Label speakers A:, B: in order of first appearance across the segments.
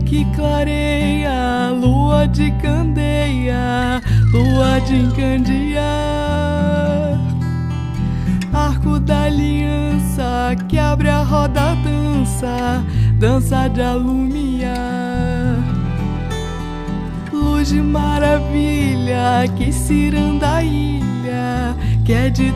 A: que clareia, lua de candeia, lua de encandear. Arco da aliança que abre a roda, dança, dança de alumiar. Luz de maravilha que ciranda a ilha, que é de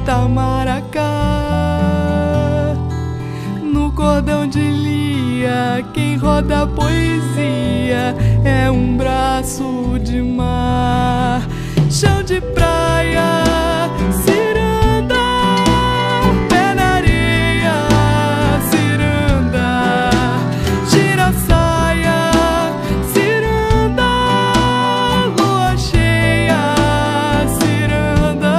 A: Itamaracá. No cordão de lia, quem roda a poesia é um braço de mar. Chão de praia, ciranda, pé na areia, ciranda, gira a saia, ciranda, lua cheia, ciranda,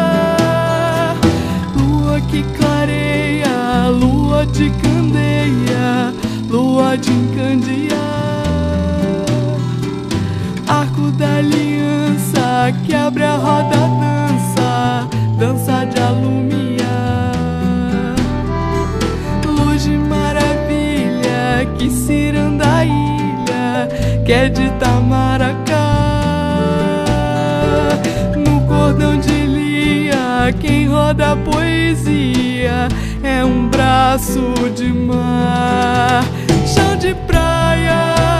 A: lua que clareia, lua de candeia, lua de encandear. Arco da aliança que abre a roda, dança, dança de alumiar. Luz de maravilha que ciranda a ilha, que é de Itamaracá. No cordão de lia, quem roda a poesia é um braço de mar. Chão de praia,